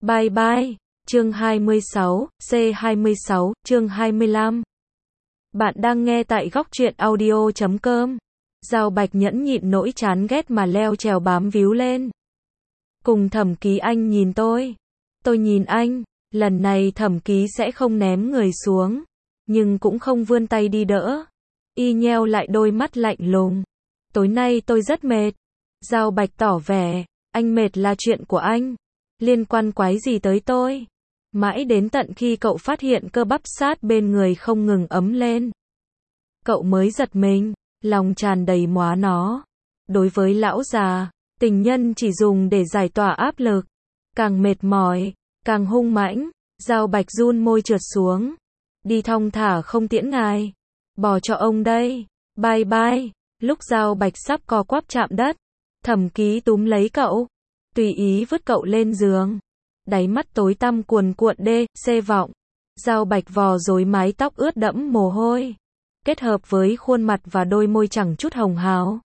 Bye bye. Chương 26, C26, chương 25. Bạn đang nghe tại góc truyện audio.com. Giao Bạch nhẫn nhịn nỗi chán ghét mà leo trèo bám víu lên. Cùng Thẩm Ký anh nhìn tôi nhìn anh, lần này Thẩm Ký sẽ không ném người xuống, nhưng cũng không vươn tay đi đỡ. Y nheo lại đôi mắt lạnh lùng. Tối nay tôi rất mệt. Giao Bạch tỏ vẻ, anh mệt là chuyện của anh, liên quan quái gì tới tôi. Mãi đến tận khi cậu phát hiện cơ bắp sát bên người không ngừng ấm lên, cậu mới giật mình, lòng tràn đầy móa nó. Đối với lão già, tình nhân chỉ dùng để giải tỏa áp lực. Càng mệt mỏi, càng hung mãnh. Giao Bạch run môi trượt xuống. Đi thong thả không tiễn ngài. Bò cho ông đây. Bye bye. Lúc Giao Bạch sắp co quắp chạm đất, Thẩm Ký túm lấy cậu, tùy ý vứt cậu lên giường. Đáy mắt tối tăm cuồn cuộn xê vọng. Giao Bạch vò rối mái tóc ướt đẫm mồ hôi, kết hợp với khuôn mặt và đôi môi chẳng chút hồng hào,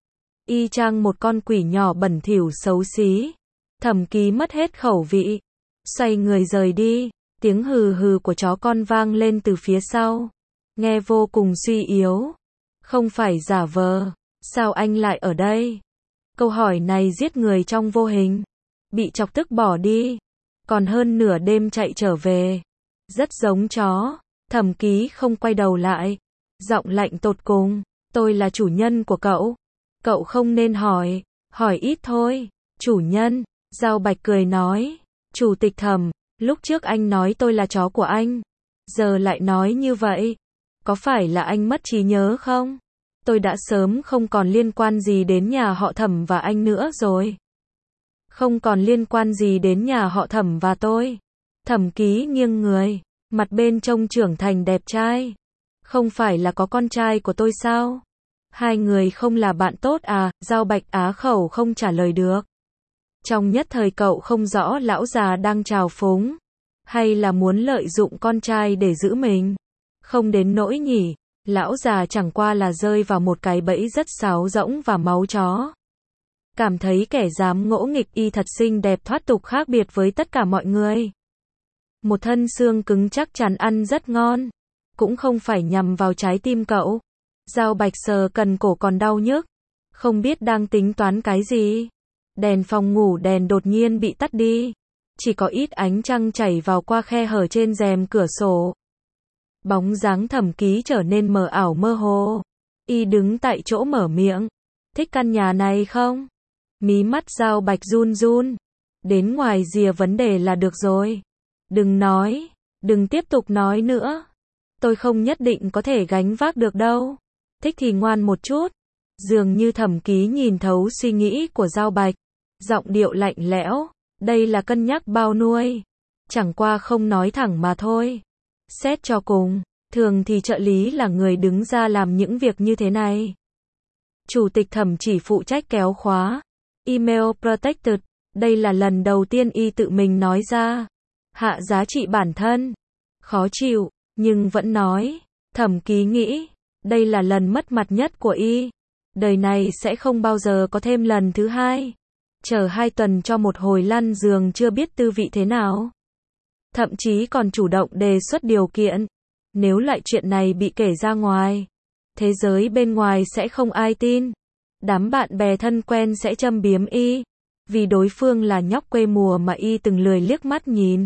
y chang một con quỷ nhỏ bẩn thỉu xấu xí. Thẩm Ký mất hết khẩu vị, xoay người rời đi. Tiếng hừ hừ của chó con vang lên từ phía sau, nghe vô cùng suy yếu. Không phải giả vờ, sao anh lại ở đây? Câu hỏi này giết người trong vô hình. Bị chọc tức bỏ đi, còn hơn nửa đêm chạy trở về. Rất giống chó. Thẩm Ký không quay đầu lại, giọng lạnh tột cùng. Tôi là chủ nhân của cậu. Cậu không nên hỏi ít thôi. Chủ nhân, Giao Bạch cười nói. Chủ tịch Thẩm, lúc trước anh nói tôi là chó của anh, giờ lại nói như vậy. Có phải là anh mất trí nhớ không? Tôi đã sớm không còn liên quan gì đến nhà họ Thẩm và anh nữa rồi. Không còn liên quan gì đến nhà họ Thẩm và tôi. Thẩm Ký nghiêng người, mặt bên trông trưởng thành đẹp trai. Không phải là có con trai của tôi sao? Hai người không là bạn tốt à? Giao Bạch á khẩu không trả lời được. Trong nhất thời cậu không rõ lão già đang trào phúng, hay là muốn lợi dụng con trai để giữ mình. Không đến nỗi nhỉ, lão già chẳng qua là rơi vào một cái bẫy rất sáo rỗng và máu chó. Cảm thấy kẻ dám ngỗ nghịch y thật xinh đẹp thoát tục khác biệt với tất cả mọi người. Một thân xương cứng chắc chắn ăn rất ngon, cũng không phải nhằm vào trái tim cậu. Giao Bạch sờ cần cổ còn đau nhức, không biết đang tính toán cái gì. Đèn phòng ngủ đèn đột nhiên bị tắt đi, chỉ có ít ánh trăng chảy vào qua khe hở trên rèm cửa sổ. Bóng dáng Thẩm Ký trở nên mờ ảo mơ hồ. Y đứng tại chỗ mở miệng. Thích căn nhà này không? Mí mắt Giao Bạch run run. Đến ngoài rìa vấn đề là được rồi. Đừng nói, đừng tiếp tục nói nữa. Tôi không nhất định có thể gánh vác được đâu. Thích thì ngoan một chút. Dường như Thẩm Ký nhìn thấu suy nghĩ của Giao Bạch. Giọng điệu lạnh lẽo. Đây là cân nhắc bao nuôi. Chẳng qua không nói thẳng mà thôi. Xét cho cùng, thường thì trợ lý là người đứng ra làm những việc như thế này. Chủ tịch Thẩm chỉ phụ trách kéo khóa. Email protected. Đây là lần đầu tiên y tự mình nói ra. Hạ giá trị bản thân. Khó chịu, nhưng vẫn nói. Thẩm Ký nghĩ, đây là lần mất mặt nhất của y. Đời này sẽ không bao giờ có thêm lần thứ hai. Chờ 2 tuần cho một hồi lăn giường chưa biết tư vị thế nào. Thậm chí còn chủ động đề xuất điều kiện. Nếu loại chuyện này bị kể ra ngoài, thế giới bên ngoài sẽ không ai tin. Đám bạn bè thân quen sẽ châm biếm y, vì đối phương là nhóc quê mùa mà y từng lười liếc mắt nhìn.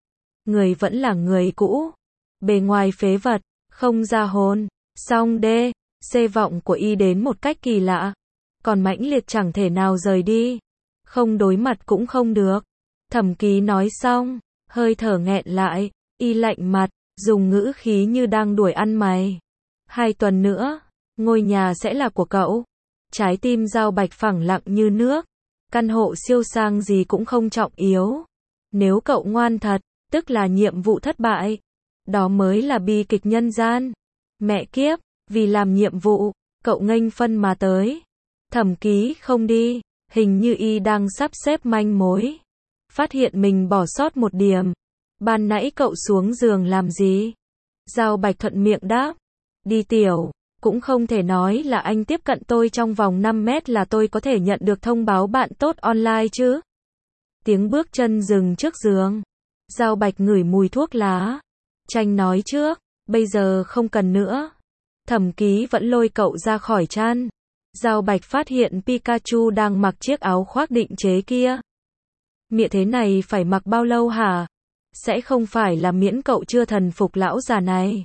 Người vẫn là người cũ, bề ngoài phế vật, không ra hồn. Song xê vọng của y đến một cách kỳ lạ, còn mãnh liệt chẳng thể nào rời đi. Không đối mặt cũng không được. Thẩm Ký nói xong, hơi thở nghẹn lại, y lạnh mặt, dùng ngữ khí như đang đuổi ăn mày. 2 tuần nữa, ngôi nhà sẽ là của cậu. Trái tim Giao Bạch phẳng lặng như nước. Căn hộ siêu sang gì cũng không trọng yếu. Nếu cậu ngoan thật, tức là nhiệm vụ thất bại. Đó mới là bi kịch nhân gian. Mẹ kiếp, vì làm nhiệm vụ, cậu nghênh phân mà tới. Thẩm Ký không đi, hình như y đang sắp xếp manh mối. Phát hiện mình bỏ sót một điểm. Ban nãy cậu xuống giường làm gì? Giao Bạch thuận miệng đáp. Đi tiểu. Cũng không thể nói là anh tiếp cận tôi trong vòng 5 mét là tôi có thể nhận được thông báo bạn tốt online chứ. Tiếng bước chân dừng trước giường. Giao Bạch ngửi mùi thuốc lá. Tranh nói trước, bây giờ không cần nữa. Thẩm Ký vẫn lôi cậu ra khỏi chăn. Giao Bạch phát hiện Pikachu đang mặc chiếc áo khoác định chế kia. Mịa thế này phải mặc bao lâu hả? Sẽ không phải là miễn cậu chưa thần phục lão già này.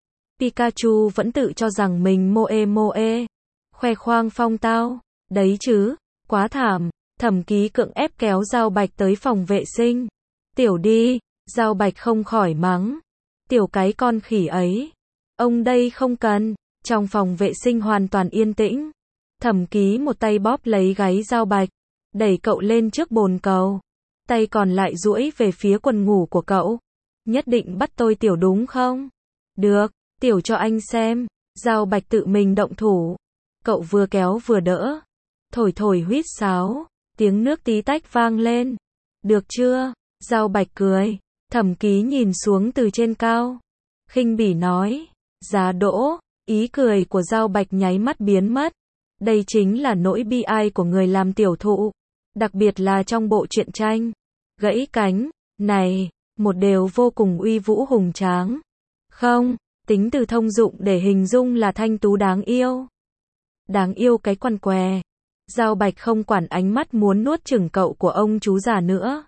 Pikachu vẫn tự cho rằng mình moe, khoe khoang phong tao. Đấy chứ, quá thảm. Thẩm Ký cưỡng ép kéo Giao Bạch tới phòng vệ sinh. Tiểu đi, Giao Bạch không khỏi mắng. Tiểu cái con khỉ ấy. Ông đây không cần. Trong phòng vệ sinh hoàn toàn yên tĩnh. Thẩm Ký một tay bóp lấy gáy Giao Bạch, đẩy cậu lên trước bồn cầu. Tay còn lại duỗi về phía quần ngủ của cậu. Nhất định bắt tôi tiểu đúng không? Được, tiểu cho anh xem. Giao Bạch tự mình động thủ. Cậu vừa kéo vừa đỡ. Thổi thổi huýt sáo. Tiếng nước tí tách vang lên. Được chưa? Giao Bạch cười. Thẩm Ký nhìn xuống từ trên cao. Khinh bỉ nói. Giá đỗ. Ý cười của Giao Bạch nháy mắt biến mất. Đây chính là nỗi bi ai của người làm tiểu thụ. Đặc biệt là trong bộ truyện tranh. Gãy cánh, này, một đều vô cùng uy vũ hùng tráng. Không, tính từ thông dụng để hình dung là thanh tú đáng yêu. Đáng yêu cái quằn què. Giao Bạch không quản ánh mắt muốn nuốt chửng cậu của ông chú già nữa.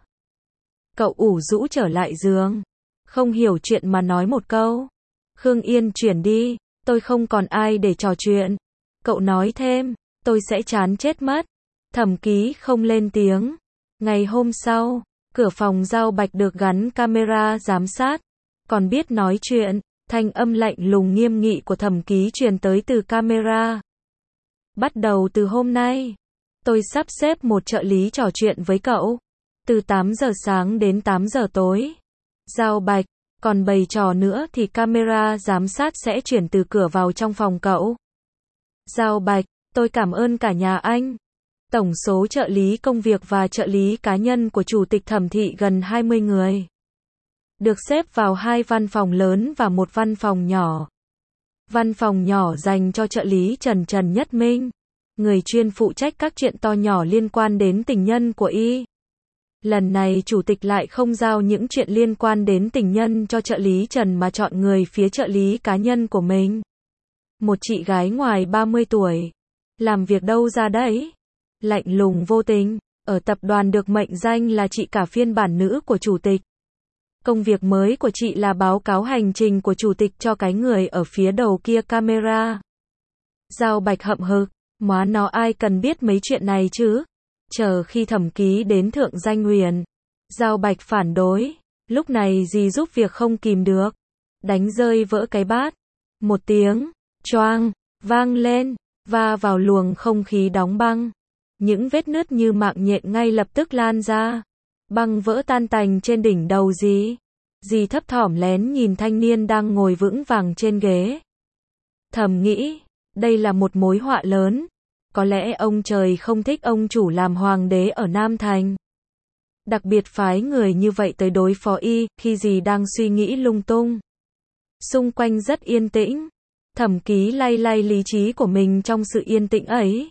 Cậu ủ rũ trở lại giường. Không hiểu chuyện mà nói một câu. Khương Yên chuyển đi, tôi không còn ai để trò chuyện. Cậu nói thêm, tôi sẽ chán chết mất. Thẩm Ký không lên tiếng. Ngày hôm sau, cửa phòng Giao Bạch được gắn camera giám sát. Còn biết nói chuyện, thanh âm lạnh lùng nghiêm nghị của Thẩm Ký truyền tới từ camera. Bắt đầu từ hôm nay, tôi sắp xếp một trợ lý trò chuyện với cậu. Từ 8 giờ sáng đến 8 giờ tối. Giao Bạch, còn bày trò nữa thì camera giám sát sẽ chuyển từ cửa vào trong phòng cậu. Giao Bạch, tôi cảm ơn cả nhà anh. Tổng số trợ lý công việc và trợ lý cá nhân của chủ tịch Thẩm thị gần 20 người. Được xếp vào 2 văn phòng lớn và một văn phòng nhỏ. Văn phòng nhỏ dành cho trợ lý Trần Nhất Minh, người chuyên phụ trách các chuyện to nhỏ liên quan đến tình nhân của y. Lần này chủ tịch lại không giao những chuyện liên quan đến tình nhân cho trợ lý Trần mà chọn người phía trợ lý cá nhân của mình. Một chị gái ngoài 30 tuổi. Làm việc đâu ra đấy? Lạnh lùng vô tình, ở tập đoàn được mệnh danh là chị cả phiên bản nữ của chủ tịch. Công việc mới của chị là báo cáo hành trình của chủ tịch cho cái người ở phía đầu kia camera. Giao Bạch hậm hực, má nó ai cần biết mấy chuyện này chứ? Chờ khi Thẩm Ký đến Thượng Danh Huyền, Giao Bạch phản đối, lúc này dì giúp việc không kìm được, đánh rơi vỡ cái bát. Một tiếng, choang, vang lên, va vào luồng không khí đóng băng. Những vết nứt như mạng nhện ngay lập tức lan ra. Băng vỡ tan tành trên đỉnh đầu dì. Dì thấp thỏm lén nhìn thanh niên đang ngồi vững vàng trên ghế. Thầm nghĩ, đây là một mối họa lớn. Có lẽ ông trời không thích ông chủ làm hoàng đế ở Nam Thành. Đặc biệt phái người như vậy tới đối phó y, khi dì đang suy nghĩ lung tung. Xung quanh rất yên tĩnh. Thẩm Ký lay lay lý trí của mình trong sự yên tĩnh ấy.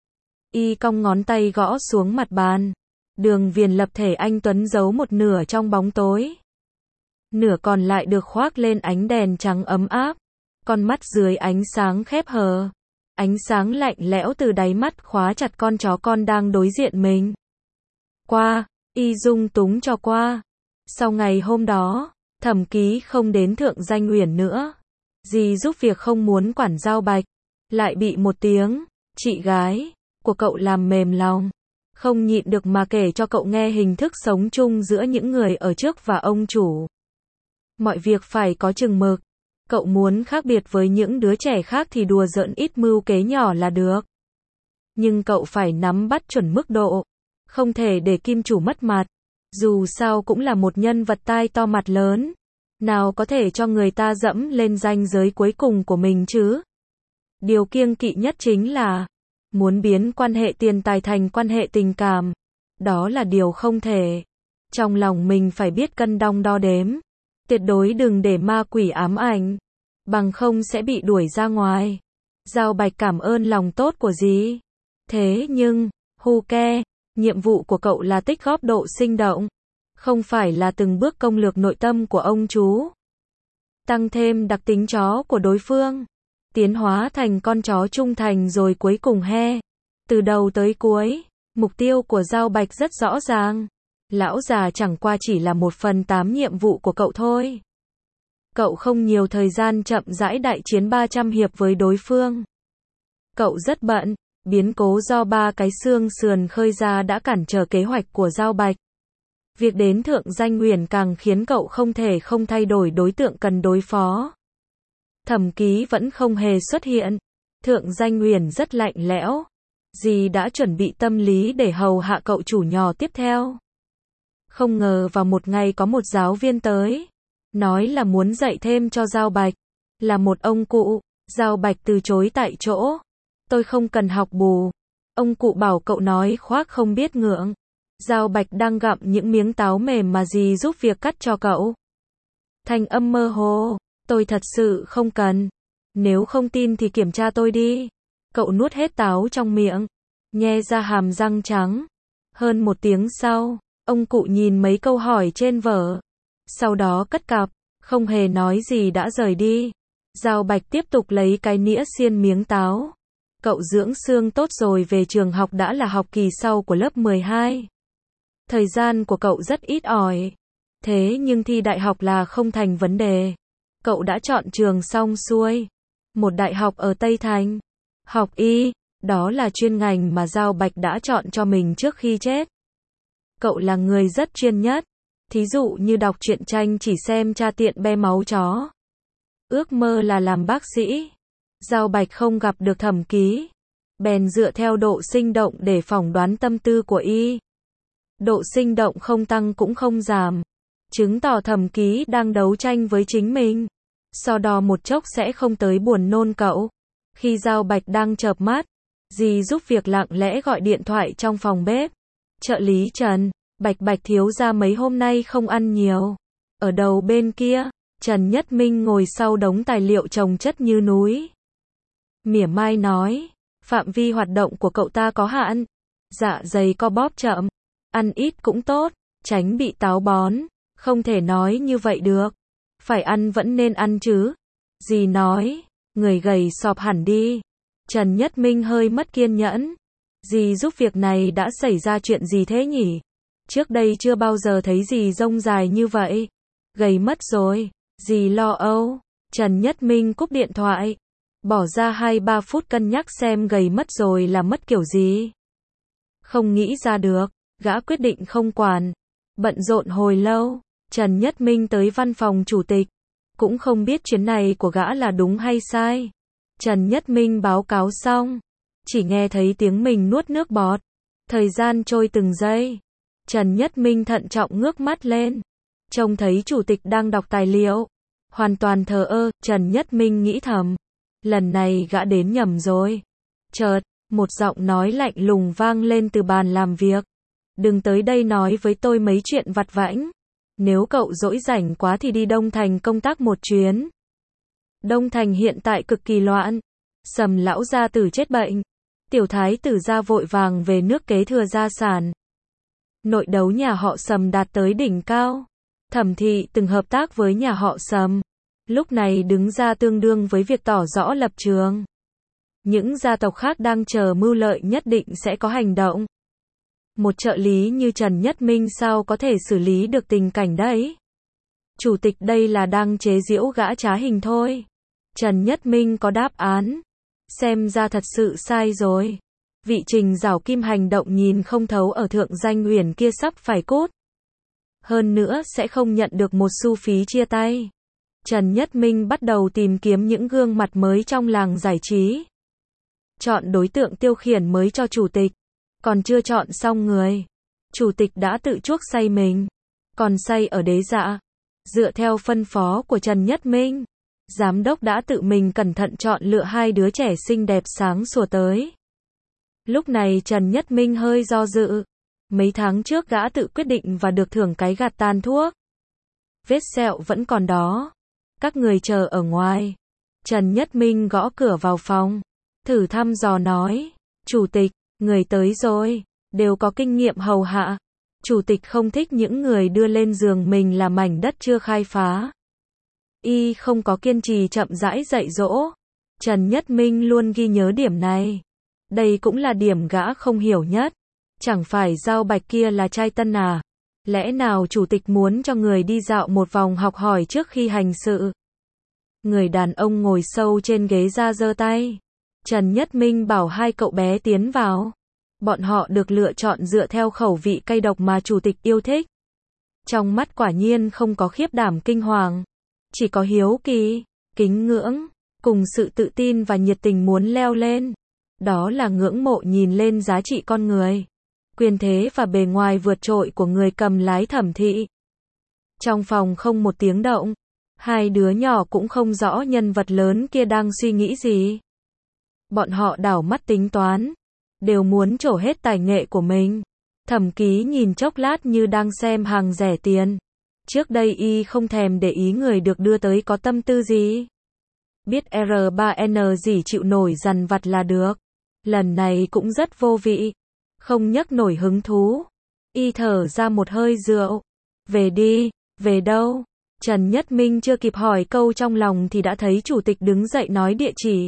Y cong ngón tay gõ xuống mặt bàn. Đường viền lập thể anh tuấn giấu một nửa trong bóng tối. Nửa còn lại được khoác lên ánh đèn trắng ấm áp. Con mắt dưới ánh sáng khép hờ. Ánh sáng lạnh lẽo từ đáy mắt khóa chặt con chó con đang đối diện mình. Qua, y dung túng cho qua. Sau ngày hôm đó, Thẩm Ký không đến Thượng Danh Uyển nữa. Dì giúp việc không muốn quản Giao Bạch. Lại bị một tiếng, chị gái của cậu làm mềm lòng. Không nhịn được mà kể cho cậu nghe hình thức sống chung giữa những người ở trước và ông chủ. Mọi việc phải có chừng mực. Cậu muốn khác biệt với những đứa trẻ khác thì đùa giỡn ít mưu kế nhỏ là được. Nhưng cậu phải nắm bắt chuẩn mức độ. Không thể để kim chủ mất mặt. Dù sao cũng là một nhân vật tai to mặt lớn. Nào có thể cho người ta dẫm lên ranh giới cuối cùng của mình chứ. Điều kiêng kỵ nhất chính là muốn biến quan hệ tiền tài thành quan hệ tình cảm. Đó là điều không thể. Trong lòng mình phải biết cân đong đo đếm. Tuyệt đối đừng để ma quỷ ám ảnh. Bằng không sẽ bị đuổi ra ngoài. Giao Bạch cảm ơn lòng tốt của dì. Thế nhưng, hu ke, Nhiệm vụ của cậu là tích góp độ sinh động, không phải là từng bước công lược nội tâm của ông chú. Tăng thêm đặc tính chó của đối phương, tiến hóa thành con chó trung thành rồi cuối cùng he. Từ đầu tới cuối, mục tiêu của Giao Bạch rất rõ ràng. Lão già chẳng qua chỉ là 1/8 nhiệm vụ của cậu thôi. Cậu không nhiều thời gian chậm rãi đại chiến 300 hiệp với đối phương. Cậu rất bận, biến cố do 3 cái xương sườn khơi ra đã cản trở kế hoạch của Giao Bạch. Việc đến Thượng Danh Uyển càng khiến cậu không thể không thay đổi đối tượng cần đối phó. Thẩm Ký vẫn không hề xuất hiện. Thượng Danh Uyển rất lạnh lẽo. Dì đã chuẩn bị tâm lý để hầu hạ cậu chủ nhỏ tiếp theo. Không ngờ vào một ngày có một giáo viên tới, nói là muốn dạy thêm cho Giao Bạch. Là một ông cụ. Giao Bạch từ chối tại chỗ. Tôi không cần học bù. Ông cụ bảo cậu nói khoác không biết ngượng. Giao Bạch đang gặm những miếng táo mềm mà dì giúp việc cắt cho cậu. Thanh âm mơ hồ. Tôi thật sự không cần. Nếu không tin thì kiểm tra tôi đi. Cậu nuốt hết táo trong miệng, nhe ra hàm răng trắng. Hơn 1 tiếng sau, ông cụ nhìn mấy câu hỏi trên vở. Sau đó cất cặp, không hề nói gì đã rời đi. Giao Bạch tiếp tục lấy cái nĩa xiên miếng táo. Cậu dưỡng xương tốt rồi về trường học đã là học kỳ sau của lớp 12. Thời gian của cậu rất ít ỏi. Thế nhưng thi đại học là không thành vấn đề. Cậu đã chọn trường xong xuôi. Một đại học ở Tây Thành. Học y, đó là chuyên ngành mà Giao Bạch đã chọn cho mình trước khi chết. Cậu là người rất chuyên nhất. Thí dụ như đọc truyện tranh chỉ xem cha tiện be máu chó. Ước mơ là làm bác sĩ. Giao Bạch không gặp được Thẩm Ký. Bèn dựa theo độ sinh động để phỏng đoán tâm tư của y. Độ sinh động không tăng cũng không giảm. Chứng tỏ Thẩm Ký đang đấu tranh với chính mình. So đo một chốc sẽ không tới buồn nôn cậu. Khi Giao Bạch đang chợp mắt, dì giúp việc lặng lẽ gọi điện thoại trong phòng bếp. Trợ lý Trần, Bạch thiếu gia mấy hôm nay không ăn nhiều. Ở đầu bên kia, Trần Nhất Minh ngồi sau đống tài liệu chồng chất như núi. Mỉa mai nói, phạm vi hoạt động của cậu ta có hạn. Dạ dày co bóp chậm, ăn ít cũng tốt, tránh bị táo bón. Không thể nói như vậy được. Phải ăn vẫn nên ăn chứ. Dì nói, người gầy sọp hẳn đi. Trần Nhất Minh hơi mất kiên nhẫn. Dì giúp việc này đã xảy ra chuyện gì thế nhỉ? Trước đây chưa bao giờ thấy dì rông dài như vậy. Gầy mất rồi. Dì lo âu. Trần Nhất Minh cúp điện thoại. Bỏ ra 2-3 phút cân nhắc xem gầy mất rồi là mất kiểu gì. Không nghĩ ra được. Gã quyết định không quản. Bận rộn hồi lâu. Trần Nhất Minh tới văn phòng chủ tịch. Cũng không biết chuyến này của gã là đúng hay sai. Trần Nhất Minh báo cáo xong. Chỉ nghe thấy tiếng mình nuốt nước bọt. Thời gian trôi từng giây. Trần Nhất Minh thận trọng ngước mắt lên. Trông thấy chủ tịch đang đọc tài liệu. Hoàn toàn thờ ơ, Trần Nhất Minh nghĩ thầm. Lần này gã đến nhầm rồi. Chợt, một giọng nói lạnh lùng vang lên từ bàn làm việc. Đừng tới đây nói với tôi mấy chuyện vặt vãnh. Nếu cậu rỗi rảnh quá thì đi Đông Thành công tác một chuyến. Đông Thành hiện tại cực kỳ loạn. Sầm lão gia tử chết bệnh. Tiểu thái tử gia vội vàng về nước kế thừa gia sản. Nội đấu nhà họ Sầm đạt tới đỉnh cao. Thẩm thị từng hợp tác với nhà họ Sầm. Lúc này đứng ra tương đương với việc tỏ rõ lập trường. Những gia tộc khác đang chờ mưu lợi nhất định sẽ có hành động. Một trợ lý như Trần Nhất Minh sao có thể xử lý được tình cảnh đấy? Chủ tịch đây là đang chế giễu gã trá hình thôi. Trần Nhất Minh có đáp án. Xem ra thật sự sai rồi. Vị Trình Giảo Kim hành động nhìn không thấu ở Thượng Danh Uyển kia sắp phải cút. Hơn nữa sẽ không nhận được một xu phí chia tay. Trần Nhất Minh bắt đầu tìm kiếm những gương mặt mới trong làng giải trí. Chọn đối tượng tiêu khiển mới cho chủ tịch. Còn chưa chọn xong người. Chủ tịch đã tự chuốc say mình. Còn say ở đế dạ. Dựa theo phân phó của Trần Nhất Minh, giám đốc đã tự mình cẩn thận chọn lựa 2 đứa trẻ xinh đẹp sáng sủa tới. Lúc này Trần Nhất Minh hơi do dự. Mấy tháng trước gã tự quyết định và được thưởng cái gạt tàn thuốc. Vết sẹo vẫn còn đó. Các người chờ ở ngoài. Trần Nhất Minh gõ cửa vào phòng. Thử thăm dò nói. Chủ tịch, người tới rồi. đều có kinh nghiệm hầu hạ. Chủ tịch không thích những người đưa lên giường mình là mảnh đất chưa khai phá. Y không có kiên trì chậm rãi dạy dỗ. Trần Nhất Minh luôn ghi nhớ điểm này. Đây cũng là điểm gã không hiểu nhất. Chẳng phải Giao Bạch kia là trai tân à? Lẽ nào chủ tịch muốn cho người đi dạo một vòng học hỏi trước khi hành sự? Người đàn ông ngồi sâu trên ghế ra giơ tay. Trần Nhất Minh bảo hai cậu bé tiến vào. Bọn họ được lựa chọn dựa theo khẩu vị cay độc mà chủ tịch yêu thích. Trong mắt quả nhiên không có khiếp đảm kinh hoàng. Chỉ có hiếu kỳ, kính ngưỡng, cùng sự tự tin và nhiệt tình muốn leo lên. Đó là ngưỡng mộ nhìn lên giá trị con người, quyền thế và bề ngoài vượt trội của người cầm lái Thẩm thị. Trong phòng không một tiếng động. Hai đứa nhỏ cũng không rõ nhân vật lớn kia đang suy nghĩ gì. Bọn họ đảo mắt tính toán. Đều muốn trổ hết tài nghệ của mình. Thẩm Ký nhìn chốc lát như đang xem hàng rẻ tiền. Trước đây y không thèm để ý người được đưa tới có tâm tư gì. Biết R3N gì chịu nổi dằn vặt là được. Lần này cũng rất vô vị. Không nhấc nổi hứng thú. Y thở ra một hơi rượu. Về đi, về đâu? Trần Nhất Minh chưa kịp hỏi câu trong lòng thì đã thấy chủ tịch đứng dậy nói địa chỉ.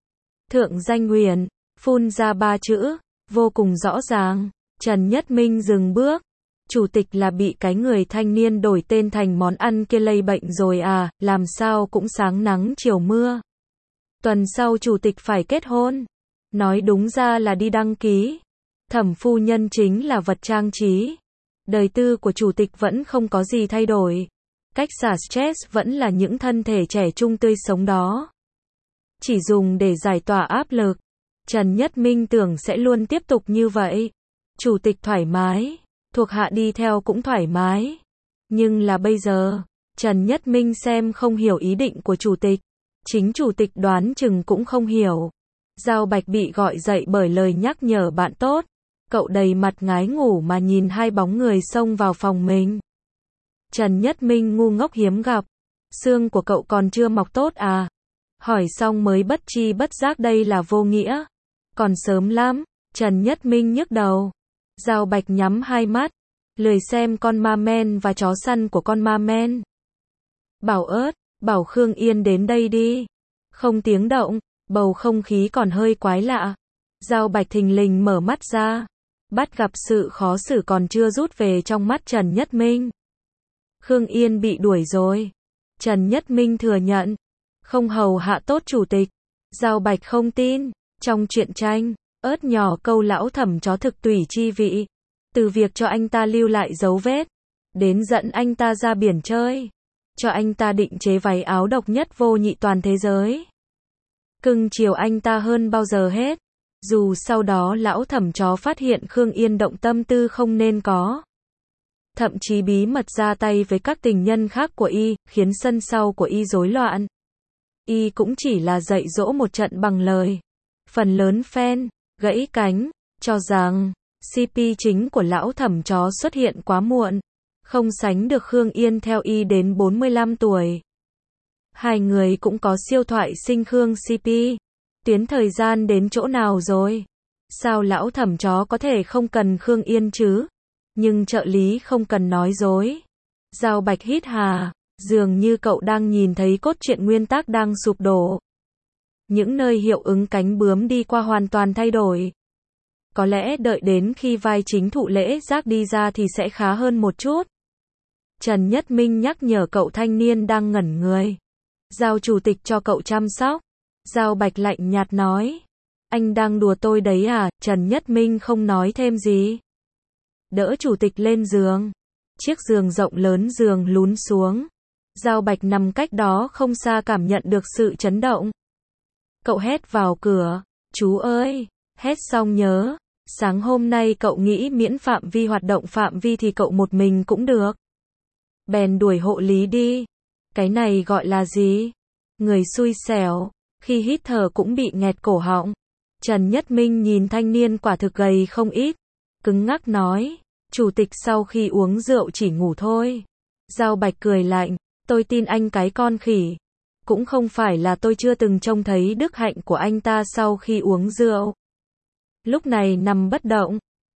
Thượng Danh Huyền, phun ra 3 chữ, vô cùng rõ ràng. Trần Nhất Minh dừng bước. Chủ tịch là bị cái người thanh niên đổi tên thành món ăn kia lây bệnh rồi à, làm sao cũng sáng nắng chiều mưa. Tuần sau chủ tịch phải kết hôn. Nói đúng ra là đi đăng ký. Thẩm phu nhân chính là vật trang trí. Đời tư của chủ tịch vẫn không có gì thay đổi. Cách xả stress vẫn là những thân thể trẻ trung tươi sống đó. Chỉ dùng để giải tỏa áp lực. Trần Nhất Minh tưởng sẽ luôn tiếp tục như vậy. Chủ tịch thoải mái, thuộc hạ đi theo cũng thoải mái. Nhưng là bây giờ, Trần Nhất Minh xem không hiểu ý định của chủ tịch. Chính chủ tịch đoán chừng cũng không hiểu. Giao Bạch bị gọi dậy bởi lời nhắc nhở bạn tốt. Cậu đầy mặt ngái ngủ mà nhìn hai bóng người xông vào phòng mình. Trần Nhất Minh ngu ngốc hiếm gặp. Xương của cậu còn chưa mọc tốt à? Hỏi xong mới bất tri bất giác đây là vô nghĩa. Còn sớm lắm. Trần Nhất Minh nhức đầu. Giao Bạch nhắm hai mắt. Lười xem con ma men và chó săn của con ma men. Bảo ớt, bảo Khương Yên đến đây đi. Không tiếng động, bầu không khí còn hơi quái lạ. Giao Bạch thình lình mở mắt ra. Bắt gặp sự khó xử còn chưa rút về trong mắt Trần Nhất Minh. Khương Yên bị đuổi rồi. Trần Nhất Minh thừa nhận. Không hầu hạ tốt chủ tịch. Giao Bạch không tin. Trong truyện tranh, ớt nhỏ câu lão Thẩm chó thực tùy chi vị. Từ việc cho anh ta lưu lại dấu vết, đến dẫn anh ta ra biển chơi, cho anh ta định chế váy áo độc nhất vô nhị toàn thế giới. Cưng chiều anh ta hơn bao giờ hết. Dù sau đó lão Thẩm chó phát hiện Khương Yên động tâm tư không nên có. Thậm chí bí mật ra tay với các tình nhân khác của y, khiến sân sau của y rối loạn. Y cũng chỉ là dạy dỗ một trận bằng lời. Phần lớn fan, gãy cánh, cho rằng CP chính của lão Thẩm chó xuất hiện quá muộn. Không sánh được Khương Yên theo y đến 45 tuổi. Hai người cũng có siêu thoại sinh Khương CP. Tuyến thời gian đến chỗ nào rồi? Sao lão Thẩm chó có thể không cần Khương Yên chứ? Nhưng trợ lý không cần nói dối. Giao Bạch hít hà, dường như cậu đang nhìn thấy cốt truyện nguyên tác đang sụp đổ. Những nơi hiệu ứng cánh bướm đi qua hoàn toàn thay đổi. Có lẽ đợi đến khi vai chính Thụ Lễ Giác đi ra thì sẽ khá hơn một chút. Trần Nhất Minh nhắc nhở cậu thanh niên đang ngẩn người. Giao chủ tịch cho cậu chăm sóc. Giao Bạch lạnh nhạt nói. Anh đang đùa tôi đấy à? Trần Nhất Minh không nói thêm gì. Đỡ chủ tịch lên giường. Chiếc giường rộng lớn giường lún xuống. Giao Bạch nằm cách đó không xa cảm nhận được sự chấn động. Cậu hét vào cửa. Chú ơi! Hét xong nhớ. Sáng hôm nay cậu nghĩ miễn phạm vi hoạt động phạm vi thì cậu một mình cũng được. Bèn đuổi hộ lý đi. Cái này gọi là gì? Người xui xẻo. Khi hít thở cũng bị nghẹt cổ họng. Trần Nhất Minh nhìn thanh niên quả thực gầy không ít. Cứng ngắc nói. Chủ tịch sau khi uống rượu chỉ ngủ thôi. Giao Bạch cười lạnh. Tôi tin anh cái con khỉ. Cũng không phải là tôi chưa từng trông thấy đức hạnh của anh ta sau khi uống rượu. Lúc này nằm bất động.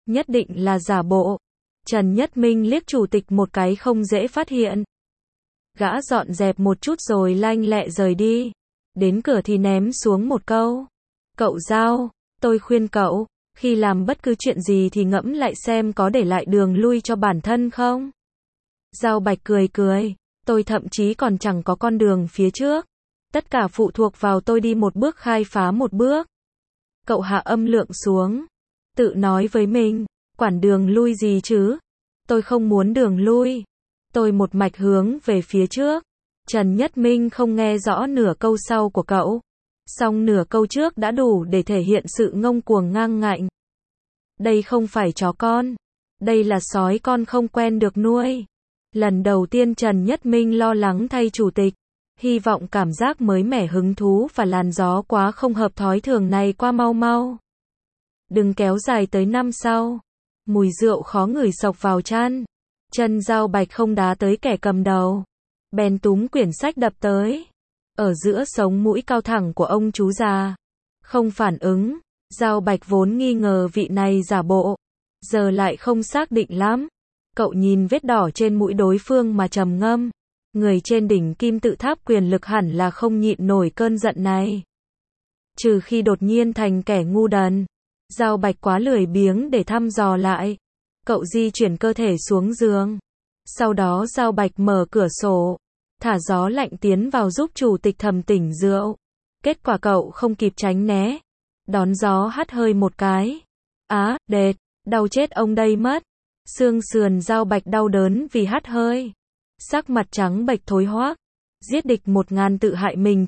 Nhất định là giả bộ. Trần Nhất Minh liếc chủ tịch một cái không dễ phát hiện. Gã dọn dẹp một chút rồi lanh lẹ rời đi. Đến cửa thì ném xuống một câu. Cậu Giao, tôi khuyên cậu, khi làm bất cứ chuyện gì thì ngẫm lại xem có để lại đường lui cho bản thân không. Giao Bạch cười cười, tôi thậm chí còn chẳng có con đường phía trước. Tất cả phụ thuộc vào tôi đi một bước khai phá một bước. Cậu hạ âm lượng xuống, tự nói với mình, quản đường lui gì chứ? Tôi không muốn đường lui. Tôi một mạch hướng về phía trước. Trần Nhất Minh không nghe rõ nửa câu sau của cậu. Song nửa câu trước đã đủ để thể hiện sự ngông cuồng ngang ngạnh. Đây không phải chó con. Đây là sói con không quen được nuôi. Lần đầu tiên Trần Nhất Minh lo lắng thay chủ tịch. Hy vọng cảm giác mới mẻ hứng thú và làn gió quá không hợp thói thường này qua mau mau. Đừng kéo dài tới năm sau. Mùi rượu khó ngửi xộc vào chăn. Chân Giao Bạch không đá tới kẻ cầm đầu. Bèn túm quyển sách đập tới. Ở giữa sống mũi cao thẳng của ông chú già. Không phản ứng. Giao Bạch vốn nghi ngờ vị này giả bộ. Giờ lại không xác định lắm. Cậu nhìn vết đỏ trên mũi đối phương mà trầm ngâm. Người trên đỉnh kim tự tháp quyền lực hẳn là không nhịn nổi cơn giận này. Trừ khi đột nhiên thành kẻ ngu đần. Giao Bạch quá lười biếng để thăm dò lại. Cậu di chuyển cơ thể xuống giường. Sau đó Giao Bạch mở cửa sổ. Thả gió lạnh tiến vào giúp chủ tịch thầm tỉnh rượu. Kết quả cậu không kịp tránh né. Đón gió hắt hơi một cái. Á, đệt, đau chết ông đây mất. Xương sườn Giao Bạch đau đớn vì hắt hơi. Sắc mặt trắng bệch thối hoác. Giết địch 1000 tự hại mình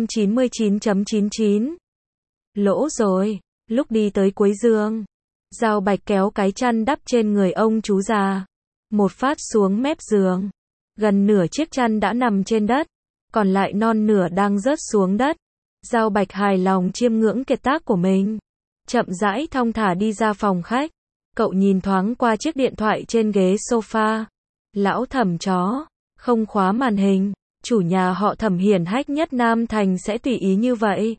999.99. Lỗ rồi. Lúc đi tới cuối giường, Giao Bạch kéo cái chăn đắp trên người ông chú già. Một phát xuống mép giường. Gần nửa chiếc chăn đã nằm trên đất. Còn lại non nửa đang rớt xuống đất. Giao Bạch hài lòng chiêm ngưỡng kiệt tác của mình. Chậm rãi thong thả đi ra phòng khách. Cậu nhìn thoáng qua chiếc điện thoại trên ghế sofa. Lão Thẩm chó. Không khóa màn hình. Chủ nhà họ Thẩm hiển hách nhất Nam Thành sẽ tùy ý như vậy.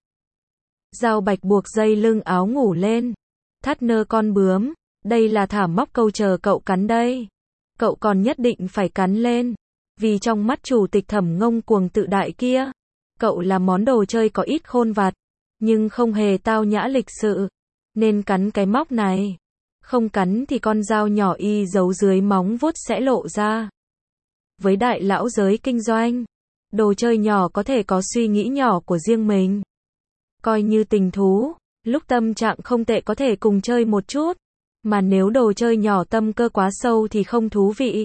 Giao Bạch buộc dây lưng áo ngủ lên. Thắt nơ con bướm. Đây là thả móc câu chờ cậu cắn đây. Cậu còn nhất định phải cắn lên. Vì trong mắt chủ tịch Thẩm ngông cuồng tự đại kia, cậu là món đồ chơi có ít khôn vặt, nhưng không hề tao nhã lịch sự. Nên cắn cái móc này. Không cắn thì con dao nhỏ y giấu dưới móng vuốt sẽ lộ ra. Với đại lão giới kinh doanh, đồ chơi nhỏ có thể có suy nghĩ nhỏ của riêng mình. Coi như tình thú, lúc tâm trạng không tệ có thể cùng chơi một chút. Mà nếu đồ chơi nhỏ tâm cơ quá sâu thì không thú vị.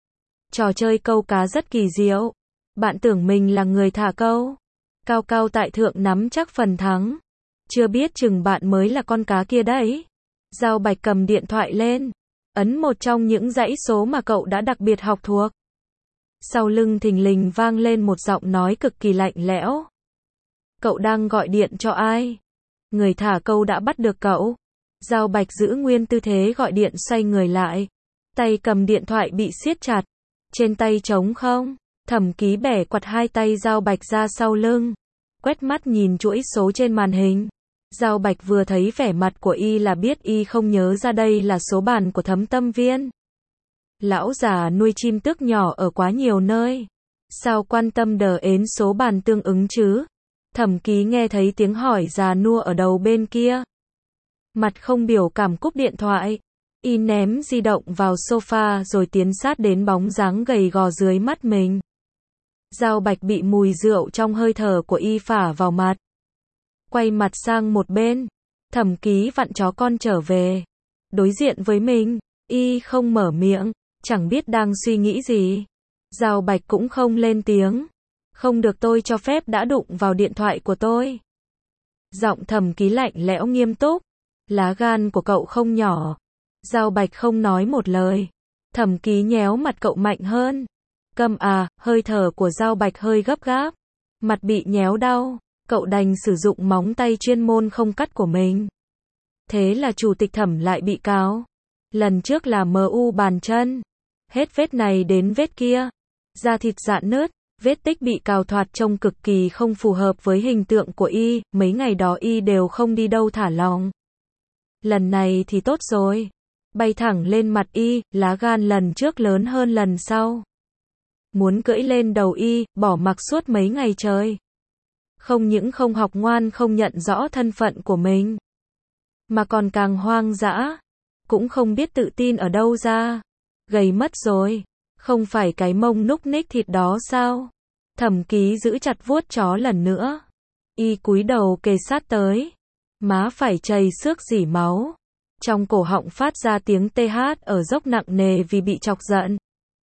Trò chơi câu cá rất kỳ diệu. Bạn tưởng mình là người thả câu. Cao cao tại thượng nắm chắc phần thắng. Chưa biết chừng bạn mới là con cá kia đấy. Giao Bạch cầm điện thoại lên. Ấn một trong những dãy số mà cậu đã đặc biệt học thuộc. Sau lưng thình lình vang lên một giọng nói cực kỳ lạnh lẽo. Cậu đang gọi điện cho ai? Người thả câu đã bắt được cậu. Giao Bạch giữ nguyên tư thế gọi điện xoay người lại. Tay cầm điện thoại bị siết chặt. Trên tay trống không. Thẩm Ký bẻ quặt hai tay Giao Bạch ra sau lưng. Quét mắt nhìn chuỗi số trên màn hình. Giao Bạch vừa thấy vẻ mặt của y là biết y không nhớ ra đây là số bàn của Thấm Tâm Viên. Lão già nuôi chim tước nhỏ ở quá nhiều nơi. Sao quan tâm đến số bàn tương ứng chứ? Thẩm Ký nghe thấy tiếng hỏi già nua ở đầu bên kia. Mặt không biểu cảm cúp điện thoại. Y ném di động vào sofa rồi tiến sát đến bóng dáng gầy gò dưới mắt mình. Giao Bạch bị mùi rượu trong hơi thở của y phả vào mặt. Quay mặt sang một bên. Thẩm Ký vặn chó con trở về. Đối diện với mình, y không mở miệng, chẳng biết đang suy nghĩ gì. Giao Bạch cũng không lên tiếng. Không được tôi cho phép đã đụng vào điện thoại của tôi. Giọng Thẩm Ký lạnh lẽo nghiêm túc. Lá gan của cậu không nhỏ. Giao Bạch không nói một lời. Thẩm Ký nhéo mặt cậu mạnh hơn. Câm à, hơi thở của Giao Bạch hơi gấp gáp. Mặt bị nhéo đau. Cậu đành sử dụng móng tay chuyên môn không cắt của mình. Thế là chủ tịch Thẩm lại bị cáo. Lần trước là MU bàn chân. Hết vết này đến vết kia. Da thịt rạn nứt. Vết tích bị cào thoạt trông cực kỳ không phù hợp với hình tượng của y. Mấy ngày đó y đều không đi đâu thả lỏng. Lần này thì tốt rồi. bay thẳng lên mặt y, lá gan lần trước lớn hơn lần sau. Muốn cưỡi lên đầu y, bỏ mặc suốt mấy ngày trời. Không những không học ngoan không nhận rõ thân phận của mình, mà còn càng hoang dã, cũng không biết tự tin ở đâu ra. Gầy mất rồi, không phải cái mông núc ních thịt đó sao? Thẩm Ký giữ chặt vuốt chó lần nữa. Y cúi đầu kề sát tới, má phải chảy xước rỉ máu. Trong cổ họng phát ra tiếng TH ở dốc nặng nề vì bị chọc giận.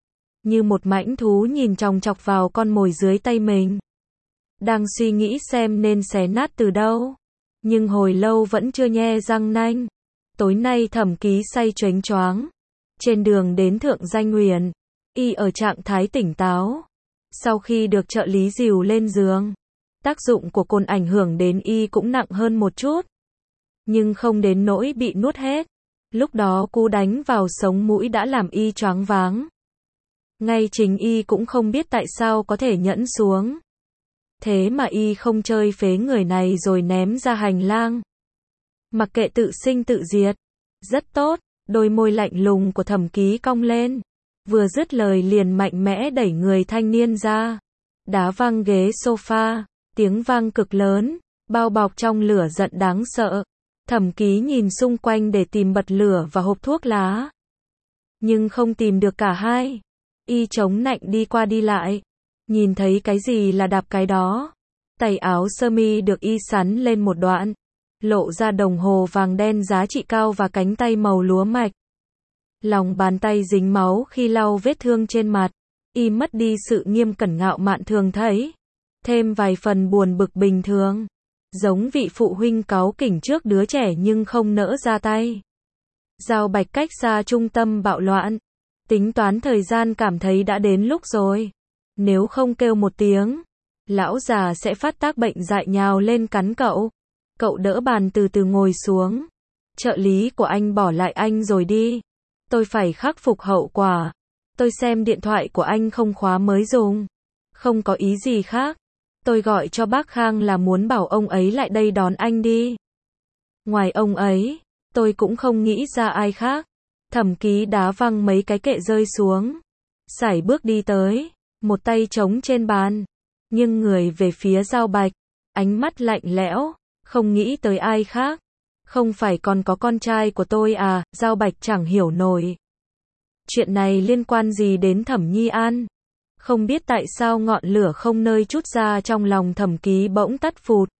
Như một mãnh thú nhìn chòng chọc vào con mồi dưới tay mình. Đang suy nghĩ xem nên xé nát từ đâu. Nhưng hồi lâu vẫn chưa nhe răng nanh. Tối nay Thẩm Ký say choáng choáng. Trên đường đến Thượng Danh Huyền, y ở trạng thái tỉnh táo. Sau khi được trợ lý dìu lên giường, tác dụng của cồn ảnh hưởng đến y cũng nặng hơn một chút. Nhưng không đến nỗi bị nuốt hết. Lúc đó cú đánh vào sống mũi đã làm y choáng váng. Ngay chính y cũng không biết tại sao có thể nhẫn xuống. Thế mà y không chơi phế người này rồi ném ra hành lang. Mặc kệ tự sinh tự diệt. Rất tốt, đôi môi lạnh lùng của Thẩm Ký cong lên. Vừa dứt lời liền mạnh mẽ đẩy người thanh niên ra. Đá văng ghế sofa, tiếng vang cực lớn, bao bọc trong lửa giận đáng sợ. Thẩm Ký nhìn xung quanh để tìm bật lửa và hộp thuốc lá. Nhưng không tìm được cả hai. Y chống nạnh đi qua đi lại. Nhìn thấy cái gì là đạp cái đó. Tay áo sơ mi được y sắn lên một đoạn. Lộ ra đồng hồ vàng đen giá trị cao và cánh tay màu lúa mạch. Lòng bàn tay dính máu khi lau vết thương trên mặt. Y mất đi sự nghiêm cẩn ngạo mạn thường thấy. Thêm vài phần buồn bực bình thường. Giống vị phụ huynh cáu kỉnh trước đứa trẻ nhưng không nỡ ra tay. Giao Bạch cách xa trung tâm bạo loạn. Tính toán thời gian cảm thấy đã đến lúc rồi. Nếu không kêu một tiếng, lão già sẽ phát tác bệnh dại nhào lên cắn cậu. Cậu đỡ bàn từ từ ngồi xuống. Trợ lý của anh bỏ lại anh rồi đi. Tôi phải khắc phục hậu quả. Tôi xem điện thoại của anh không khóa mới dùng. Không có ý gì khác. Tôi gọi cho bác Khang là muốn bảo ông ấy lại đây đón anh đi. Ngoài ông ấy, tôi cũng không nghĩ ra ai khác. Thẩm Ký đá văng mấy cái kệ rơi xuống. Sải bước đi tới, một tay trống trên bàn. Nhưng người về phía Giao Bạch, ánh mắt lạnh lẽo, không nghĩ tới ai khác. Không phải còn có con trai của tôi à? Giao Bạch chẳng hiểu nổi. Chuyện này liên quan gì đến Thẩm Nhi An? Không biết tại sao ngọn lửa không nơi trút ra trong lòng Thẩm Ký bỗng tắt phụt.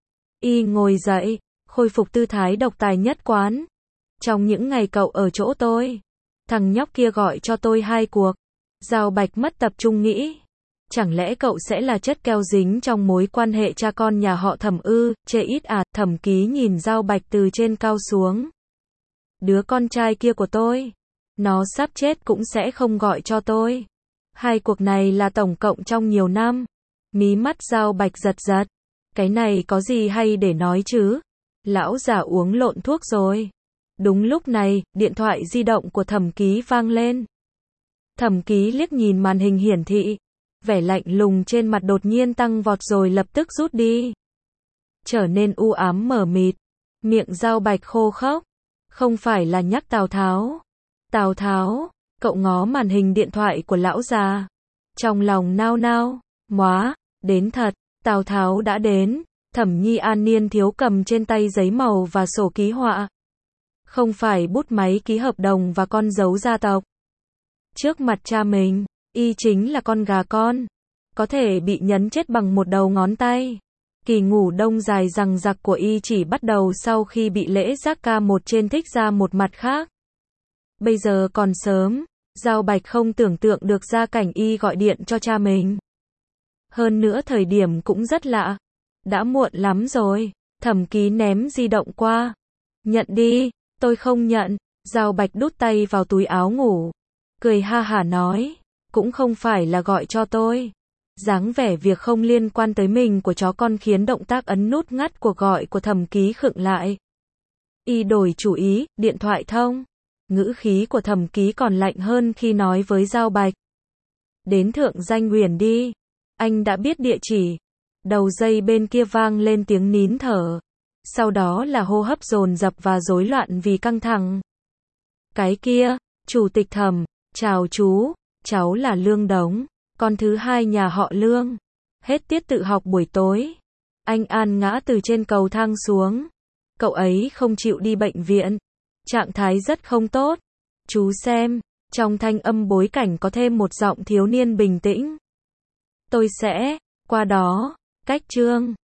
Y ngồi dậy, khôi phục tư thái độc tài nhất quán. Trong những ngày cậu ở chỗ tôi, thằng nhóc kia gọi cho tôi 2 cuộc. Giao Bạch mất tập trung nghĩ. Chẳng lẽ cậu sẽ là chất keo dính trong mối quan hệ cha con nhà họ Thẩm ư? Chê ít à? Thẩm Ký nhìn Giao Bạch từ trên cao xuống. Đứa con trai kia của tôi, nó sắp chết cũng sẽ không gọi cho tôi. 2 cuộc này là tổng cộng trong nhiều năm. Mí mắt Giao Bạch giật giật. Cái này có gì hay để nói chứ? Lão già uống lộn thuốc rồi. Đúng lúc này, điện thoại di động của Thẩm Ký vang lên. Thẩm Ký liếc nhìn màn hình hiển thị. Vẻ lạnh lùng trên mặt đột nhiên tăng vọt rồi lập tức rút đi. Trở nên u ám mờ mịt. Miệng Giao Bạch khô khốc. Không phải là nhắc Tào Tháo. Tào Tháo, cậu ngó màn hình điện thoại của lão già. Trong lòng nao nao, móa, đến thật, Tào Tháo đã đến. Thẩm Nhi An niên thiếu cầm trên tay giấy màu và sổ ký họa. Không phải bút máy ký hợp đồng và con dấu gia tộc. Trước mặt cha mình, y chính là con gà con. Có thể bị nhấn chết bằng một đầu ngón tay. Kỳ ngủ đông dài dằng dặc của y chỉ bắt đầu sau khi bị lễ giác ca một trên thích ra một mặt khác. Bây giờ còn sớm, Giao Bạch không tưởng tượng được ra cảnh y gọi điện cho cha mình. Hơn nữa thời điểm cũng rất lạ. Đã muộn lắm rồi. Thẩm Ký ném di động qua. Nhận đi. Tôi không nhận. Giao Bạch đút tay vào túi áo ngủ. Cười ha hả nói. Cũng không phải là gọi cho tôi. Dáng vẻ việc không liên quan tới mình của chó con khiến động tác ấn nút ngắt cuộc gọi của Thẩm Ký khựng lại. Y đổi chủ ý, điện thoại thông. Ngữ khí của Thẩm Ký còn lạnh hơn khi nói với Giao Bạch. Đến Thượng Danh Huyền đi. Anh đã biết địa chỉ. Đầu dây bên kia vang lên tiếng nín thở. Sau đó là hô hấp dồn dập và rối loạn vì căng thẳng. Cái kia, Chủ tịch Thẩm, chào chú, cháu là Lương Đống, con thứ hai nhà họ Lương. Hết tiết tự học buổi tối, anh An ngã từ trên cầu thang xuống. Cậu ấy không chịu đi bệnh viện, trạng thái rất không tốt. Chú xem, trong thanh âm bối cảnh có thêm một giọng thiếu niên bình tĩnh. Tôi sẽ qua đó, cách Trương